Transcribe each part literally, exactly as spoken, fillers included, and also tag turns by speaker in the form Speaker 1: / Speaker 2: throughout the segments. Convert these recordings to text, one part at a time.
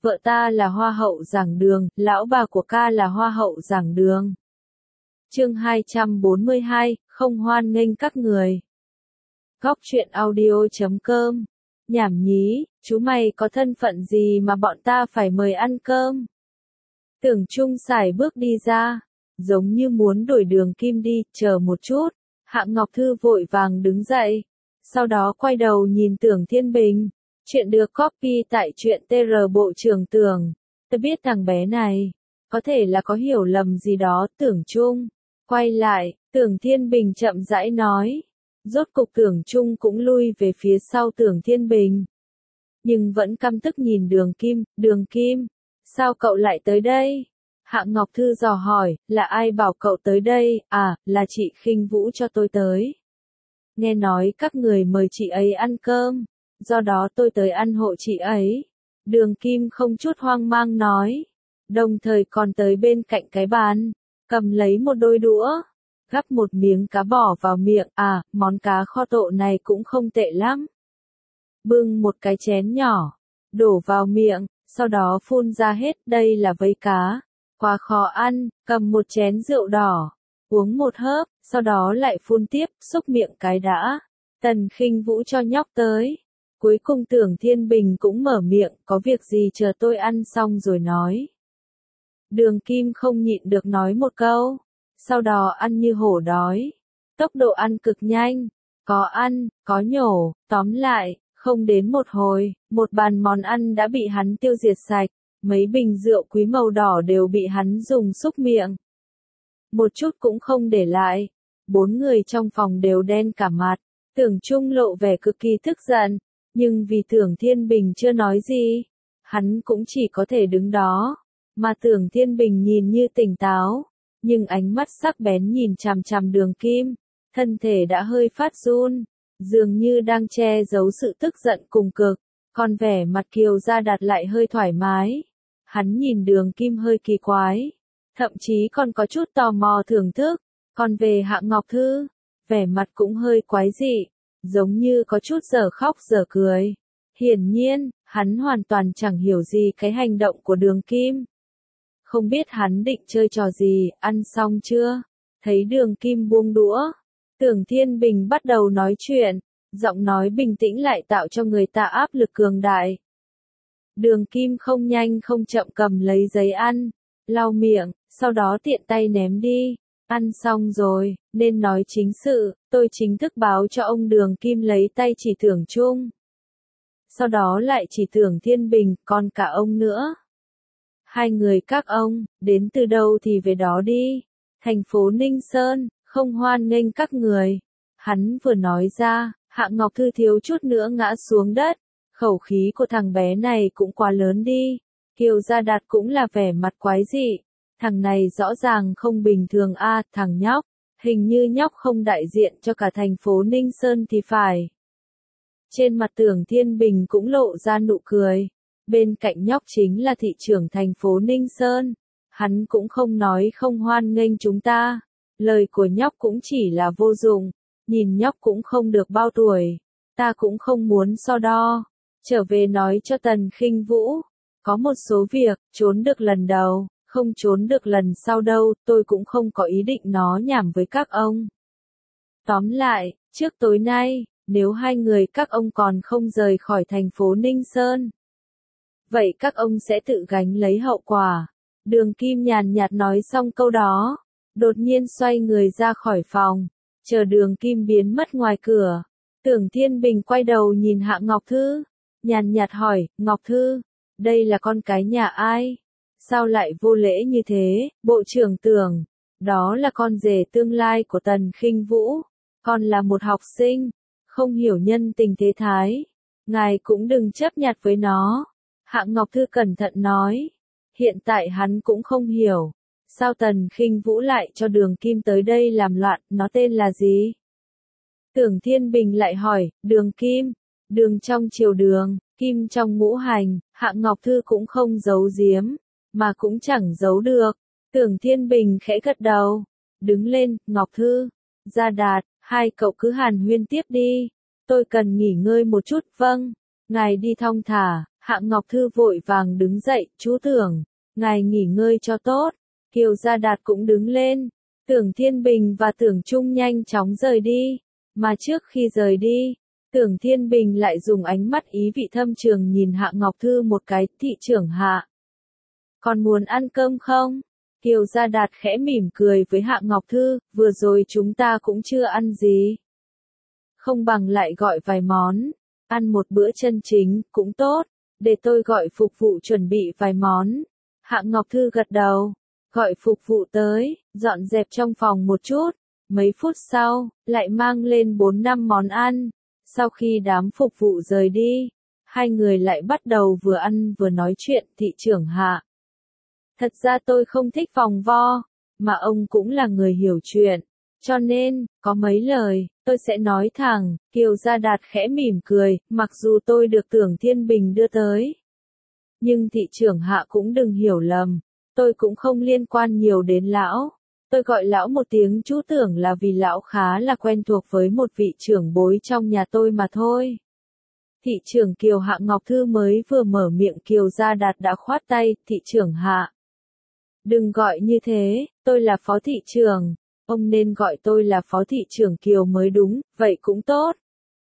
Speaker 1: vợ ta là hoa hậu giảng đường, lão bà của ca là hoa hậu giảng đường. Chương hai trăm bốn mươi hai, không hoan nghênh các người. Góc truyện audio chấm com. Nhảm nhí, chú mày có thân phận gì mà bọn ta phải mời ăn cơm? Tưởng Trung sải bước đi ra, giống như muốn đuổi Đường Kim đi, chờ một chút. Hạng Ngọc Thư vội vàng đứng dậy, sau đó quay đầu nhìn Tưởng Thiên Bình. Chuyện được copy tại truyện tê rờ Bộ trưởng Tưởng. Tôi biết thằng bé này, có thể là có hiểu lầm gì đó. Tưởng Trung quay lại, Tưởng Thiên Bình chậm rãi nói. Rốt cục Tưởng Trung cũng lui về phía sau Tưởng Thiên Bình, nhưng vẫn căm tức nhìn Đường Kim. Đường Kim, sao cậu lại tới đây? Hạng Ngọc Thư dò hỏi. Là ai bảo cậu tới đây? À, là chị Khinh Vũ cho tôi tới. Nghe nói các người mời chị ấy ăn cơm, do đó tôi tới ăn hộ chị ấy. Đường Kim không chút hoang mang nói, đồng thời còn tới bên cạnh cái bàn, cầm lấy một đôi đũa, gắp một miếng cá bỏ vào miệng. À, món cá kho tộ này cũng không tệ lắm. Bưng một cái chén nhỏ, đổ vào miệng, sau đó phun ra hết. Đây là vây cá, quá khó ăn. Cầm một chén rượu đỏ, uống một hớp, sau đó lại phun tiếp, xúc miệng cái đã. Tần Khinh Vũ cho nhóc tới. Cuối cùng Tưởng Thiên Bình cũng mở miệng, có việc gì chờ tôi ăn xong rồi nói. Đường Kim không nhịn được nói một câu, sau đó ăn như hổ đói. Tốc độ ăn cực nhanh, có ăn, có nhổ, tóm lại, không đến một hồi, một bàn món ăn đã bị hắn tiêu diệt sạch, mấy bình rượu quý màu đỏ đều bị hắn dùng xúc miệng. Một chút cũng không để lại, bốn người trong phòng đều đen cả mặt. Tưởng Trung lộ vẻ cực kỳ tức giận, nhưng vì Tưởng Thiên Bình chưa nói gì, hắn cũng chỉ có thể đứng đó, mà Tưởng Thiên Bình nhìn như tỉnh táo, nhưng ánh mắt sắc bén nhìn chằm chằm Đường Kim, thân thể đã hơi phát run, dường như đang che giấu sự tức giận cùng cực, còn vẻ mặt Kiều Gia Đạt lại hơi thoải mái. Hắn nhìn Đường Kim hơi kỳ quái, thậm chí còn có chút tò mò thưởng thức, còn về Hạng Ngọc Thư, vẻ mặt cũng hơi quái dị, giống như có chút dở khóc dở cười. Hiển nhiên, hắn hoàn toàn chẳng hiểu gì cái hành động của Đường Kim. Không biết hắn định chơi trò gì. Ăn xong chưa? Thấy Đường Kim buông đũa, Tưởng Thiên Bình bắt đầu nói chuyện, giọng nói bình tĩnh lại tạo cho người ta áp lực cường đại. Đường Kim không nhanh không chậm cầm lấy giấy ăn, lau miệng, sau đó tiện tay ném đi. Ăn xong rồi, nên nói chính sự, tôi chính thức báo cho ông. Đường Kim lấy tay chỉ Tưởng Trung, sau đó lại chỉ Tưởng Thiên Bình, còn cả ông nữa. Hai người các ông, đến từ đâu thì về đó đi. Thành phố Ninh Sơn, không hoan nghênh các người. Hắn vừa nói ra, Hạng Ngọc Thư thiếu chút nữa ngã xuống đất. Khẩu khí của thằng bé này cũng quá lớn đi. Kiều Gia Đạt cũng là vẻ mặt quái dị. Thằng này rõ ràng không bình thường a. À, thằng nhóc, hình như nhóc không đại diện cho cả thành phố Ninh Sơn thì phải. Trên mặt Tưởng Thiên Bình cũng lộ ra nụ cười. Bên cạnh nhóc chính là thị trưởng thành phố Ninh Sơn. Hắn cũng không nói không hoan nghênh chúng ta. Lời của nhóc cũng chỉ là vô dụng. Nhìn nhóc cũng không được bao tuổi. Ta cũng không muốn so đo. Trở về nói cho Tần Khinh Vũ. Có một số việc, trốn được lần đầu, không trốn được lần sau đâu. Tôi cũng không có ý định nói nhảm với các ông. Tóm lại, trước tối nay, nếu hai người các ông còn không rời khỏi thành phố Ninh Sơn, vậy các ông sẽ tự gánh lấy hậu quả. Đường Kim nhàn nhạt nói xong câu đó, đột nhiên xoay người ra khỏi phòng, chờ Đường Kim biến mất ngoài cửa. Tưởng Thiên Bình quay đầu nhìn Hạng Ngọc Thư, nhàn nhạt hỏi, Ngọc Thư, đây là con cái nhà ai? Sao lại vô lễ như thế? Bộ trưởng Tưởng, đó là con rể tương lai của Tần Khinh Vũ, con là một học sinh, không hiểu nhân tình thế thái, ngài cũng đừng chấp nhặt với nó. Hạng Ngọc Thư cẩn thận nói, hiện tại hắn cũng không hiểu, sao Tần Khinh Vũ lại cho Đường Kim tới đây làm loạn, nó tên là gì? Tưởng Thiên Bình lại hỏi, Đường Kim, đường trong triều đường, kim trong ngũ hành. Hạng Ngọc Thư cũng không giấu giếm, mà cũng chẳng giấu được. Tưởng Thiên Bình khẽ gật đầu, đứng lên. Ngọc Thư, Gia Đạt, hai cậu cứ hàn huyên tiếp đi, tôi cần nghỉ ngơi một chút. Vâng, ngài đi thong thả. Hạ Ngọc Thư vội vàng đứng dậy, chú Tưởng, ngài nghỉ ngơi cho tốt. Kiều Gia Đạt cũng đứng lên. Tưởng Thiên Bình và Tưởng Trung nhanh chóng rời đi. Mà trước khi rời đi, Tưởng Thiên Bình lại dùng ánh mắt ý vị thâm trường nhìn Hạ Ngọc Thư một cái, thị trưởng Hạ. Còn muốn ăn cơm không? Kiều Gia Đạt khẽ mỉm cười với Hạ Ngọc Thư, vừa rồi chúng ta cũng chưa ăn gì. Không bằng lại gọi vài món, ăn một bữa chân chính, cũng tốt, để tôi gọi phục vụ chuẩn bị vài món. Hạ Ngọc Thư gật đầu, gọi phục vụ tới, dọn dẹp trong phòng một chút, mấy phút sau, lại mang lên bốn năm món ăn. Sau khi đám phục vụ rời đi, hai người lại bắt đầu vừa ăn vừa nói chuyện, thị trưởng Hạ. Thật ra tôi không thích vòng vo, mà ông cũng là người hiểu chuyện, cho nên, có mấy lời, tôi sẽ nói thẳng. Kiều Gia Đạt khẽ mỉm cười, mặc dù tôi được Tưởng Thiên Bình đưa tới. Nhưng thị trưởng Hạ cũng đừng hiểu lầm, tôi cũng không liên quan nhiều đến lão. Tôi gọi lão một tiếng chú Tưởng là vì lão khá là quen thuộc với một vị trưởng bối trong nhà tôi mà thôi. Thị trưởng Kiều Hạ Ngọc Thư mới vừa mở miệng, Kiều Gia Đạt đã khoát tay, thị trưởng Hạ. Đừng gọi như thế, tôi là phó thị trưởng, ông nên gọi tôi là phó thị trưởng Kiều mới đúng, vậy cũng tốt.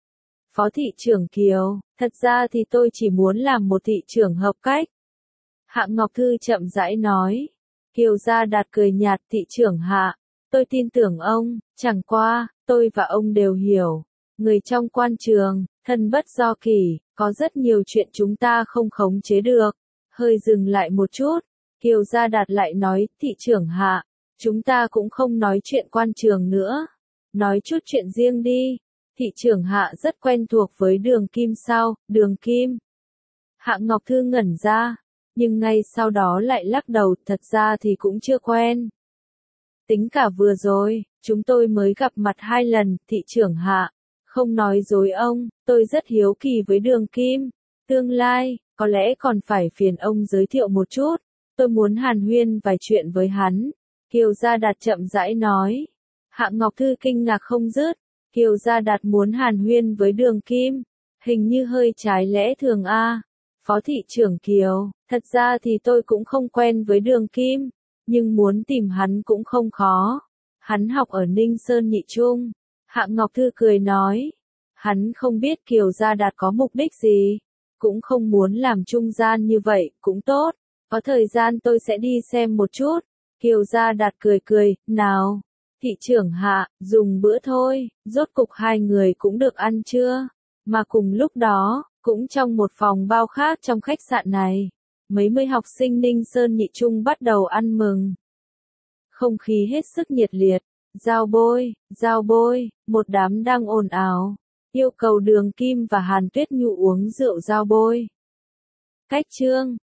Speaker 1: Phó thị trưởng Kiều, thật ra thì tôi chỉ muốn làm một thị trưởng hợp cách. Hạ Ngọc Thư chậm rãi nói. Kiều Gia Đạt cười nhạt, thị trưởng Hạ, tôi tin tưởng ông, chẳng qua, tôi và ông đều hiểu. Người trong quan trường, thân bất do kỷ, có rất nhiều chuyện chúng ta không khống chế được. Hơi dừng lại một chút, Kiều Gia Đạt lại nói, thị trưởng Hạ, chúng ta cũng không nói chuyện quan trường nữa. Nói chút chuyện riêng đi. Thị trưởng Hạ rất quen thuộc với Đường Kim sao, Đường Kim. Hạ Ngọc Thư ngẩn ra, nhưng ngay sau đó lại lắc đầu, thật ra thì cũng chưa quen. Tính cả vừa rồi, chúng tôi mới gặp mặt hai lần, thị trưởng Hạ. Không nói dối ông, tôi rất hiếu kỳ với Đường Kim. Tương lai, có lẽ còn phải phiền ông giới thiệu một chút. Tôi muốn hàn huyên vài chuyện với hắn. Kiều Gia Đạt chậm rãi nói. Hạ Ngọc Thư kinh ngạc không dứt. Kiều Gia Đạt muốn hàn huyên với Đường Kim. Hình như hơi trái lẽ thường a. Phó thị trưởng Kiều, thật ra thì tôi cũng không quen với Đường Kim. Nhưng muốn tìm hắn cũng không khó. Hắn học ở Ninh Sơn Nhị Trung. Hạ Ngọc Thư cười nói. Hắn không biết Kiều Gia Đạt có mục đích gì. Cũng không muốn làm trung gian như vậy, cũng tốt. Có thời gian tôi sẽ đi xem một chút. Kiều Gia Đạt cười cười, nào. Thị trưởng Hạ, dùng bữa thôi, rốt cục hai người cũng được ăn trưa. Mà cùng lúc đó, cũng trong một phòng bao khác trong khách sạn này, mấy mươi học sinh Ninh Sơn Nhị Trung bắt đầu ăn mừng. Không khí hết sức nhiệt liệt, giao bôi, giao bôi, một đám đang ồn ào, yêu cầu Đường Kim và Hàn Tuyết Nhu uống rượu giao bôi. Cách chương